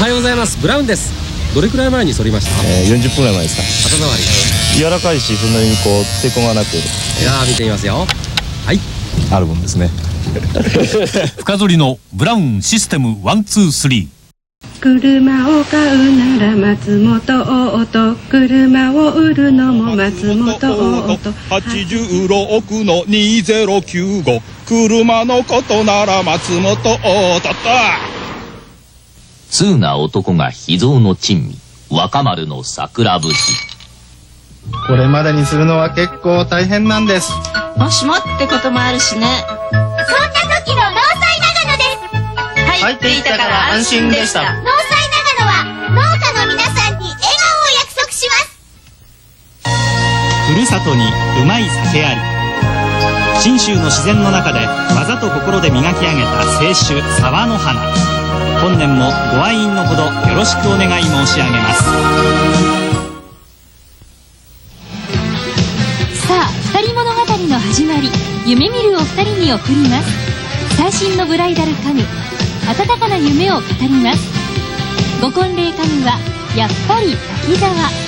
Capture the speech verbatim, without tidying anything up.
はようございます。ブラウンです。どれくらい前に剃りました？ えー、よんじゅっぷんぐらい前ですか。 肌触り柔らかいし、そんなにこう抵抗がなく。 いやー、見てみますよ。はい、 あるもんですね。 深剃りのブラウンシステムワンツースリー。 車を買うなら松本オート、車を売るのも松本オート。 はちじゅうろくのにせんきゅうご、車のことなら松本オートと。 通な男が秘蔵の珍味、若丸の桜節。 これまでにするのは結構大変なんです。 もしもってこともあるしね。 そんな時の農災長野です。 入っていたから安心でした。 農災長野は農家の皆さんに笑顔を約束します。 ふるさとにうまい酒あり。信州の自然の中で技と心で磨き上げた清酒沢の花。本年もご愛飲のほどよろしくお願い申し上げます。 さあ、二人物語の始まり、夢見るお二人に送ります。最新のブライダル家具、温かな夢を語ります。ご婚礼家具はやっぱり滝沢。